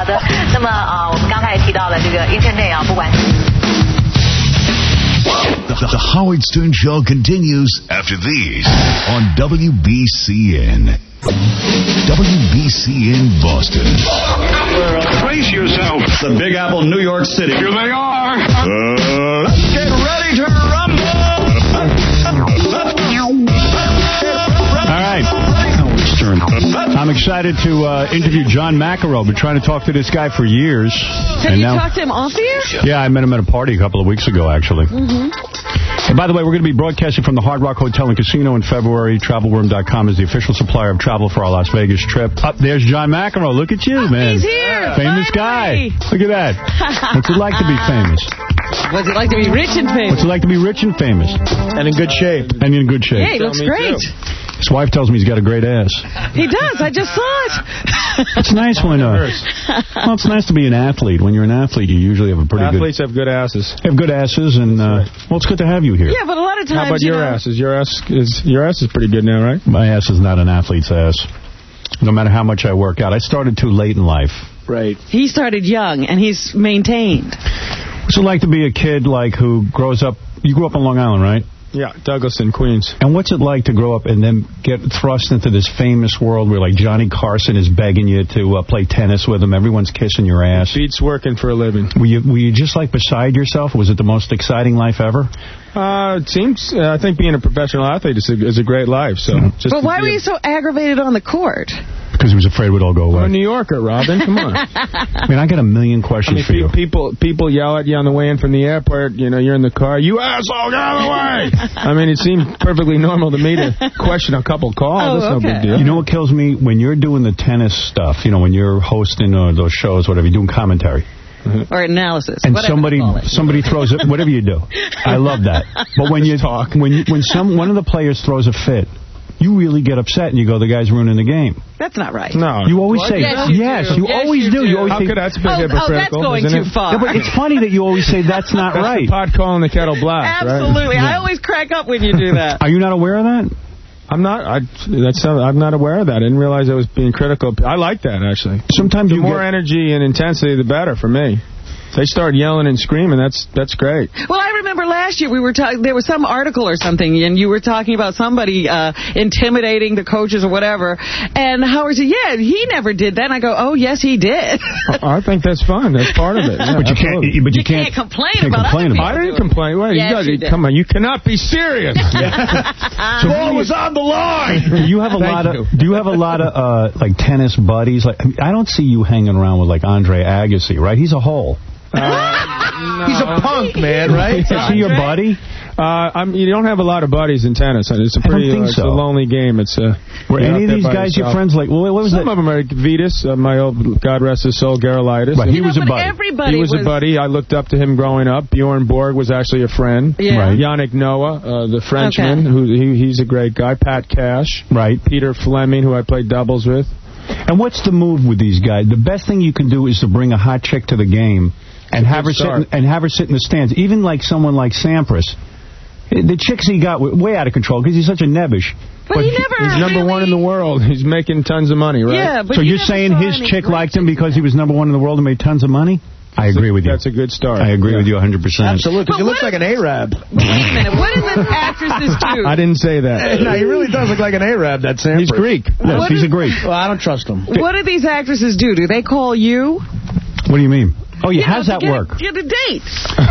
的，那么我们刚才也提到了这个 Internet 啊，不管是。 The Howard Stern Show continues after these on WBCN. WBCN Boston. Brace yourself. The Big Apple, New York City. Here they are. Let's get ready to rumble. All right. I'm excited to interview John McEnroe. Been trying to talk to this guy for years. Have you talked to him off the air? Yeah, I met him at a party a couple of weeks ago, actually. Mm-hmm. And by the way, we're going to be broadcasting from the Hard Rock Hotel and Casino in February. TravelWorm.com is the official supplier of travel for our Las Vegas trip. Up there's John McEnroe. Look at you, man. He's here. Famous finally. Guy. Look at that. What's it like to be famous? What's it like to be rich and famous? What's it like to be rich and famous? And in good shape. And in good shape. Yeah, he looks great. His wife tells me he's got a great ass. He does. I just saw it. It's nice when, well, it's nice to be an athlete. When you're an athlete, you usually have a pretty Athletes have good asses. Have good asses, and, well, it's good to have you here. Yeah, but a lot of times, how about your asses? Your ass is pretty good now, right? My ass is not an athlete's ass. No matter how much I work out. I started too late in life. Right. He started young, and he's maintained. What's it like to be a kid, like, who grows up... You grew up on Long Island, right? Yeah, Douglas in Queens. And what's it like to grow up and then get thrust into this famous world where, like, Johnny Carson is begging you to play tennis with him? Everyone's kissing your ass. Beats working for a living. Were you just, like, beside yourself? Was it the most exciting life ever? It seems... I think being a professional athlete is a great life. So. But why were you so aggravated on the court? Because he was afraid it would all go away. I'm a New Yorker, Robin. Come on. I mean, I got a million questions for you. People yell at you on the way in from the airport. You know, you're in the car. You asshole, get out of the way! I mean, it seemed perfectly normal to me to question a couple calls. That's no big deal. You know what kills me? When you're doing the tennis stuff, you know, when you're hosting those shows, whatever, you're doing commentary. Or analysis. And somebody throws it, whatever you do. I love that. But when you talk, when one of the players throws a fit, you really get upset and you go, the guy's ruining the game. That's not right. No. You always say, yes, you always do. You always How say, could that's a bit hypocritical? That's going too far. No, but it's funny that you always say that's not right. The pot calling the kettle black, Absolutely. Right? I always crack up when you do that. Are you not aware of that? I'm not. I'm not aware of that. I didn't realize I was being critical. I like that, actually. Sometimes the more energy and intensity, the better for me. They start yelling and screaming. That's great. Well, I remember last year we were there was some article or something, and you were talking about somebody intimidating the coaches or whatever. And Howard said, "Yeah, he never did that." And I go, "Oh, yes, he did." I think that's fun. That's part of it. Yeah, but you can't complain about it. I didn't complain. Wait, yes, you come on, you cannot be serious. So ball was on the line. Do you have a lot of like tennis buddies? Like, I don't see you hanging around with like Andre Agassi, right? He's a hole. No. He's a punk, man, right? Is he your buddy? You don't have a lot of buddies in tennis. It's a pretty it's a lonely game. Were any of these guys your friends? Like, what was Some of them are Vitas, my old, God rest his soul, Gerolaitis. Right, he was a buddy. He was a buddy. I looked up to him growing up. Bjorn Borg was actually a friend. Yeah. Right. Yannick Noah, the Frenchman, he's a great guy. Pat Cash. Right. Peter Fleming, who I played doubles with. And what's the move with these guys? The best thing you can do is to bring a hot chick to the game and have her sit in the stands. Even like someone like Sampras. The chicks he got were way out of control because he's such a nebbish. But he never he's number one in the world. He's making tons of money, right? Yeah, but so you're saying his chick liked him because he was number one in the world and made tons of money? I agree with you. That's a good start. I agree with you 100%. Absolutely, because he looks like an Arab. Wait a minute. What do the actresses do? I didn't say that. No, he really does look like an Arab, that Sampras. He's Greek. Yes, he's a Greek. Well, I don't trust him. What do these actresses do? Do they call you? What do you mean? Oh, yeah, how's that work? Get a date.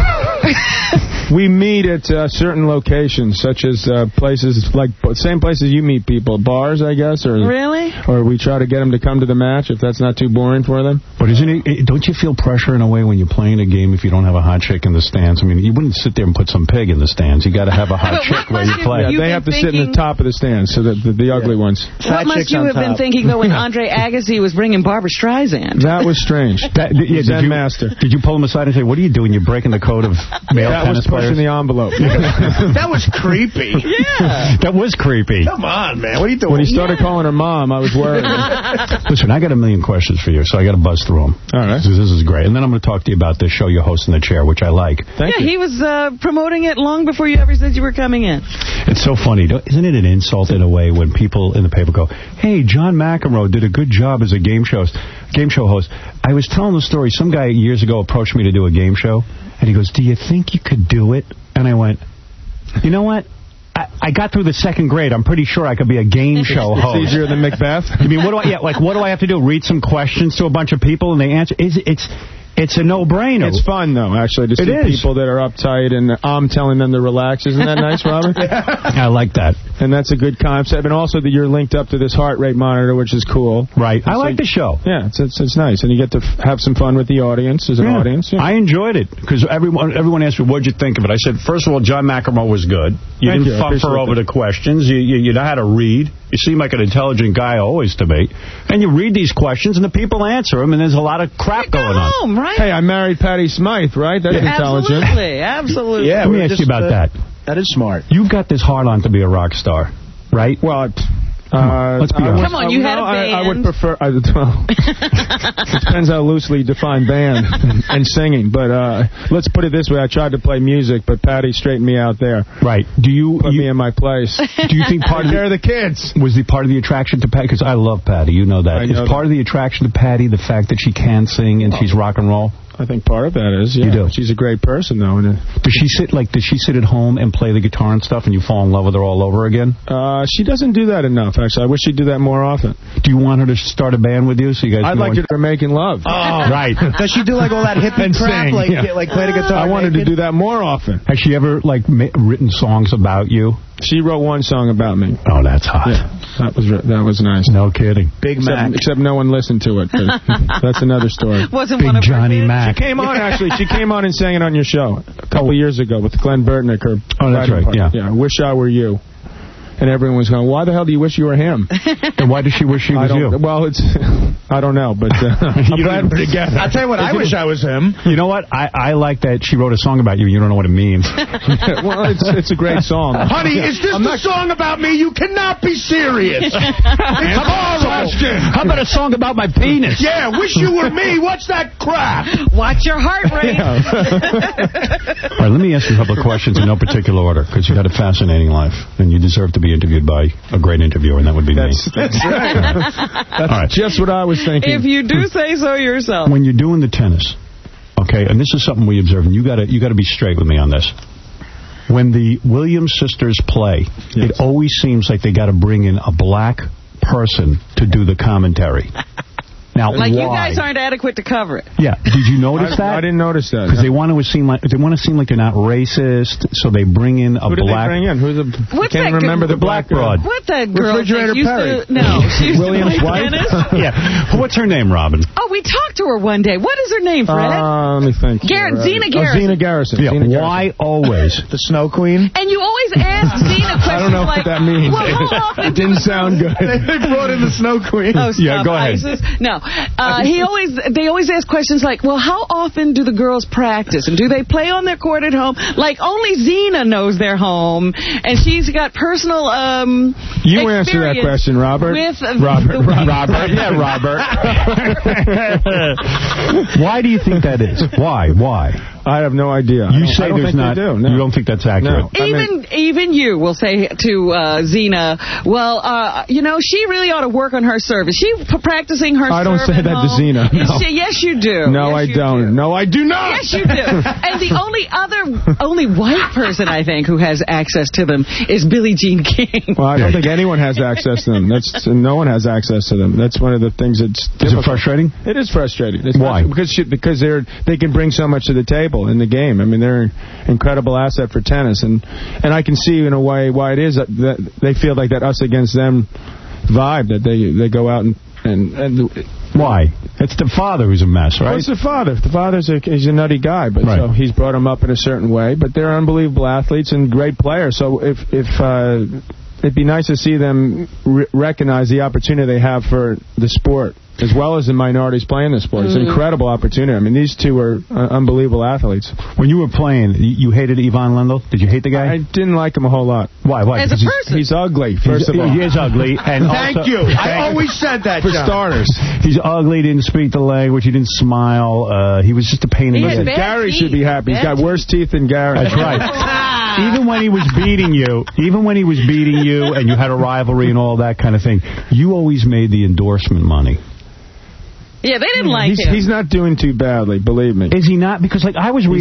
We meet at certain locations, such as places, like same places you meet people, bars, I guess, or really, or we try to get them to come to the match if that's not too boring for them. But don't you feel pressure in a way when you're playing a game if you don't have a hot chick in the stands? I mean, you wouldn't sit there and put some pig in the stands. You got to have a hot chick while you play. Yeah, they have to sit in the top of the stands, so that the ugly ones. What must you have been thinking though when Andre Agassi was bringing Barbra Streisand? That was strange. Zen master. Did you pull him aside and say, "What are you doing? You're breaking the code of male tennis players"? Pushing the envelope. That was creepy. Yeah. That was creepy. Come on, man. What are you doing? When he started calling her mom, I was worried. Listen, I got a million questions for you, so I got to buzz through through them. All right. This is great. And then I'm going to talk to you about the show you host in the chair, which I like. Thank you. He was promoting it long before you ever said you were coming in. It's so funny. Isn't it an insult in a way when people in the paper go, hey, John McEnroe did a good job as a game show host. I was telling the story. Some guy years ago approached me to do a game show, and he goes, do you think you could do it? And I went, you know what? I got through the second grade. I'm pretty sure I could be a game show host. It's easier than Macbeth? I mean, what do I have to do? Read some questions to a bunch of people and they answer? It's a no-brainer. It's fun, though, actually, to see people that are uptight and I'm telling them to relax. Isn't that nice, Robert? I like that. And that's a good concept. And also that you're linked up to this heart rate monitor, which is cool. Right. I like the show. Yeah, it's nice. And you get to have some fun with the audience as an audience. Yeah. I enjoyed it because everyone asked me, what'd you think of it? I said, first of all, John McEnroe was good. You didn't fumble over the questions. You know how to read. You seem like an intelligent guy always to me. And you read these questions, and the people answer them, and there's a lot of crap going on. Right? Hey, I married Patty Smythe, right? That's intelligent. Absolutely. Yeah, let me ask you about that. That is smart. You got this hard-on to be a rock star, right? Well, let's be honest. Come on, you had a band. I would prefer... it depends how loosely defined band and singing. But let's put it this way. I tried to play music, but Patty straightened me out there. Right. Put me in my place. Do you think part of the kids was the part of the attraction to Patty? Because I love Patty. You know that. Is part of the attraction to Patty the fact that she can sing and she's rock and roll? I think part of that is, yeah. You do. She's a great person, though. Does she sit at home and play the guitar and stuff, and you fall in love with her all over again? She doesn't do that enough, actually. I wish she'd do that more often. Do you want her to start a band with you? So you guys? I'd like her making love. Oh, right. Does she do like all that hippie crap, like play the guitar? I wanted to do that more often. Has she ever written songs about you? She wrote one song about me. Oh, that's hot. Yeah, that was nice. No kidding. Big Mac. Except no one listened to it. But that's another story. Wasn't Big one of Johnny Mac. She came on, actually. She came on and sang it on your show a couple years ago with Glenn Burtnick. Oh, that's right. Yeah. I Wish I Were You. And everyone was going, why the hell do you wish you were him? And why does she wish she was you? Well, I don't know, but I'm glad we're together. I'll tell you what, I wish I was him. You know what? I like that she wrote a song about you. You don't know what it means. Well, it's a great song. Honey, is this the song about me? You cannot be serious. It's horrible. How about a song about my penis? Yeah, wish you were me. What's that crap? Watch your heart rate. All right, let me ask you a couple of questions in no particular order, because you've got a fascinating life, and you deserve to be interviewed by a great interviewer, and that would be me. That's right. That's just what I was thinking. If you do say so yourself. When you're doing the tennis, okay, and this is something we observe, and you got to be straight with me on this. When the Williams sisters play, it always seems like they got to bring in a black person to do the commentary. Now, like why? You guys aren't adequate to cover it. Yeah. Did you notice that? I didn't notice that. Because they want to seem like they're not racist, so they bring in a Who black. Who did they bring in? What's I can't that remember the black broad. What that girl? Refrigerator Perry. She's Williams' wife. Yeah. What's her name, Robin? Oh, we talked to her one day. What is her name, Fred? Let me think. Zena Garrison. Zena Garrison. Yeah. Zena Why always? The Snow Queen. And you always ask Zena questions. I don't know what that means. Well, it didn't sound good. They brought in the Snow Queen. Oh, yeah, go ahead. ISIS? No. They always ask questions like, well, how often do the girls practice? And do they play on their court at home? Like, only Zena knows their home. And she's got personal You answer that question, Robert. Robert. Yeah, Robert. Why do you think that is? Why? I have no idea. You say there's not. No. You don't think that's accurate. No. Even you will say to Zena, well, she really ought to work on her service. She's practicing her service. I don't say that to Zena. No. Yes, you do. No, I don't. No, I do not. Yes, you do. And the only white person, I think, who has access to them is Billie Jean King. Well, I don't think anyone has access to them. No one has access to them. That's one of the things that's difficult. Is it frustrating? It is frustrating. Why? Because they can bring so much to the table in the game. I mean, they're an incredible asset for tennis, and I can see in a way why it is that they feel like that us against them vibe, that they go out and why? It's the father who's a mess, right? Well, it's the father. The father's he's a nutty guy, but right. So he's brought him up in a certain way. But they're unbelievable athletes and great players. So if it'd be nice to see them recognize the opportunity they have for the sport as well as the minorities playing the sport. It's an incredible opportunity. I mean, these two are unbelievable athletes. When you were playing, you hated Ivan Lendl? Did you hate the guy? I didn't like him a whole lot. Why? As a person? He's ugly, first of all. He is ugly. And Thank you. I always said that, for starters. He's ugly, didn't speak the language, he didn't smile. He was just a pain in the ass. Gary should be happy. He's got worse teeth than Gary. That's right. Even when he was beating you, and you had a rivalry and all that kind of thing, you always made the endorsement money. Yeah, they didn't like him. He's not doing too badly, believe me. Is he not? Because, like, I was reading...